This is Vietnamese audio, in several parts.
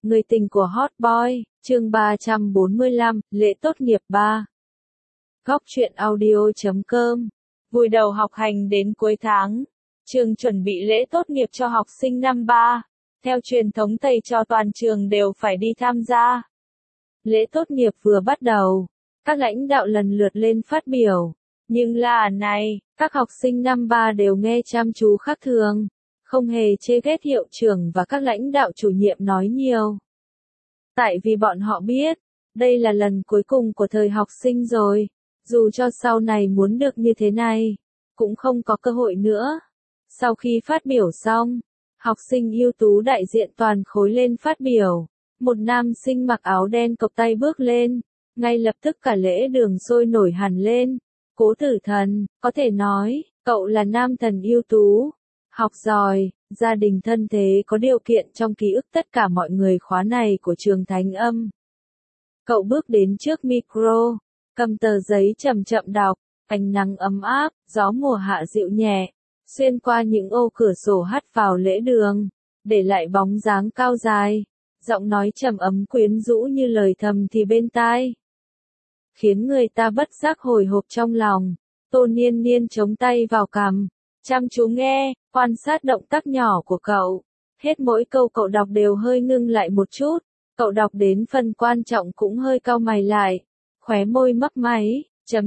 Người tình của Hot Boy, chương 345, lễ tốt nghiệp 3. Góc truyện audio.com. Vùi đầu học hành đến cuối tháng, trường chuẩn bị lễ tốt nghiệp cho học sinh năm 3. Theo truyền thống thầy trò toàn trường đều phải đi tham gia. Lễ tốt nghiệp vừa bắt đầu, các lãnh đạo lần lượt lên phát biểu. Nhưng là này, các học sinh năm 3 đều nghe chăm chú khác thường, không hề chê ghét hiệu trưởng và các lãnh đạo chủ nhiệm nói nhiều. Tại vì bọn họ biết, đây là lần cuối cùng của thời học sinh rồi, dù cho sau này muốn được như thế này, cũng không có cơ hội nữa. Sau khi phát biểu xong, học sinh ưu tú đại diện toàn khối lên phát biểu, một nam sinh mặc áo đen cộc tay bước lên, ngay lập tức cả lễ đường sôi nổi hẳn lên. Cố Tử Thần, có thể nói, cậu là nam thần ưu tú, học giỏi, gia đình thân thế có điều kiện trong ký ức tất cả mọi người khóa này của trường Thánh Âm. Cậu bước đến trước micro, cầm tờ giấy chậm chậm đọc, ánh nắng ấm áp, gió mùa hạ dịu nhẹ, xuyên qua những ô cửa sổ hắt vào lễ đường, để lại bóng dáng cao dài, giọng nói trầm ấm quyến rũ như lời thầm thì bên tai, khiến người ta bất giác hồi hộp trong lòng. Tô Niên Niên chống tay vào cằm, chăm chú nghe, quan sát động tác nhỏ của cậu. Hết mỗi câu cậu đọc đều hơi ngưng lại một chút, cậu đọc đến phần quan trọng cũng hơi cau mày lại, khóe môi mấp máy,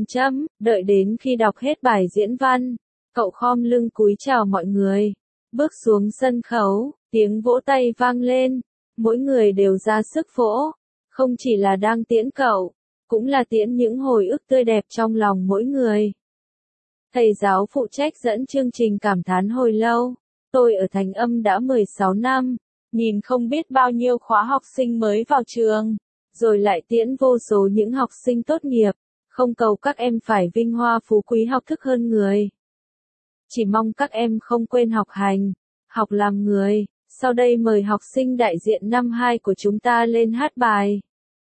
đợi đến khi đọc hết bài diễn văn, cậu khom lưng cúi chào mọi người, bước xuống sân khấu, tiếng vỗ tay vang lên, mỗi người đều ra sức vỗ, không chỉ là đang tiễn cậu, cũng là tiễn những hồi ức tươi đẹp trong lòng mỗi người. Thầy giáo phụ trách dẫn chương trình cảm thán hồi lâu, tôi ở Thánh Âm đã 16 năm, nhìn không biết bao nhiêu khóa học sinh mới vào trường, rồi lại tiễn vô số những học sinh tốt nghiệp, không cầu các em phải vinh hoa phú quý học thức hơn người. Chỉ mong các em không quên học hành, học làm người. Sau đây mời học sinh đại diện năm 2 của chúng ta lên hát bài.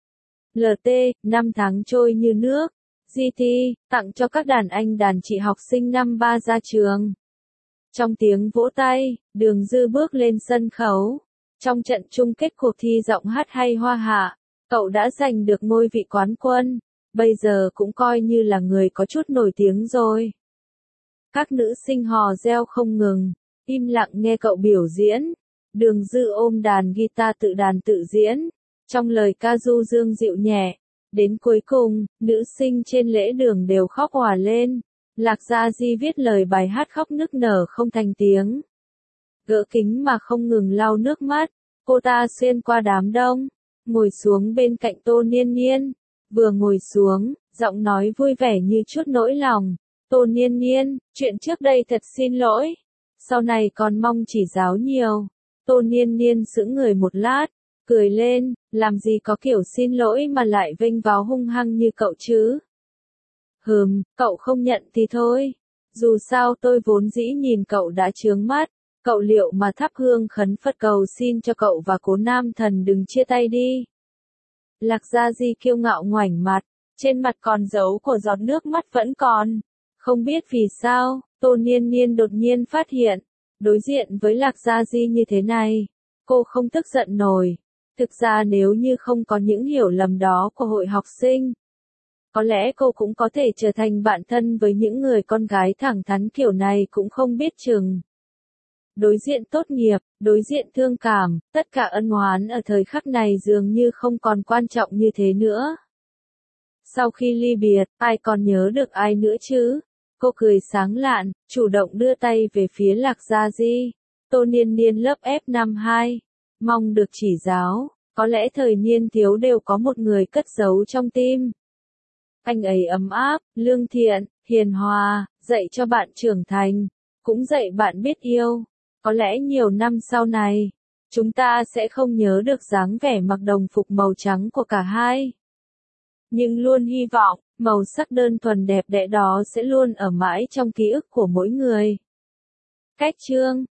LT, năm tháng trôi như nước. GT, tặng cho các đàn anh đàn chị học sinh năm 3 ra trường. Trong tiếng vỗ tay, Đường Dư bước lên sân khấu. Trong trận chung kết cuộc thi giọng hát hay hoa hạ, cậu đã giành được ngôi vị quán quân, bây giờ cũng coi như là người có chút nổi tiếng rồi. Các nữ sinh hò reo không ngừng, im lặng nghe cậu biểu diễn. Đường Dư ôm đàn guitar tự đàn tự diễn, trong lời ca du dương dịu nhẹ. Đến cuối cùng, nữ sinh trên lễ đường đều khóc òa lên. Lạc Gia Di viết lời bài hát khóc nức nở không thành tiếng. Gỡ kính mà không ngừng lau nước mắt, cô ta xuyên qua đám đông, ngồi xuống bên cạnh Tô Niên Niên. Vừa ngồi xuống, giọng nói vui vẻ như chút nỗi lòng. Tô Niên Niên, chuyện trước đây thật xin lỗi. Sau này còn mong chỉ giáo nhiều. Tô Niên Niên sững người một lát, cười lên, làm gì có kiểu xin lỗi mà lại vênh váo hung hăng như cậu chứ. Cậu không nhận thì thôi. Dù sao tôi vốn dĩ nhìn cậu đã chướng mắt, cậu liệu mà thắp hương khấn Phật cầu xin cho cậu và Cố Nam Thần đừng chia tay đi. Lạc Gia Di kiêu ngạo ngoảnh mặt, trên mặt còn dấu của giọt nước mắt vẫn còn. Không biết vì sao, Tô Niên Niên đột nhiên phát hiện, đối diện với Lạc Gia Di như thế này, cô không tức giận nổi. Thực ra nếu như không có những hiểu lầm đó của hội học sinh, có lẽ cô cũng có thể trở thành bạn thân với những người con gái thẳng thắn kiểu này cũng không biết chừng. Đối diện tốt nghiệp, đối diện thương cảm, tất cả ân oán ở thời khắc này dường như không còn quan trọng như thế nữa. Sau khi ly biệt, ai còn nhớ được ai nữa chứ? Cô cười sáng lạn, chủ động đưa tay về phía Lạc Gia Di. Tô Niên Niên lớp F năm 2, mong được chỉ giáo, có lẽ thời niên thiếu đều có một người cất giấu trong tim. Anh ấy ấm áp, lương thiện, hiền hòa, dạy cho bạn trưởng thành, cũng dạy bạn biết yêu. Có lẽ nhiều năm sau này, chúng ta sẽ không nhớ được dáng vẻ mặc đồng phục màu trắng của cả hai. Nhưng luôn hy vọng, màu sắc đơn thuần đẹp đẽ đó sẽ luôn ở mãi trong ký ức của mỗi người. Cách chương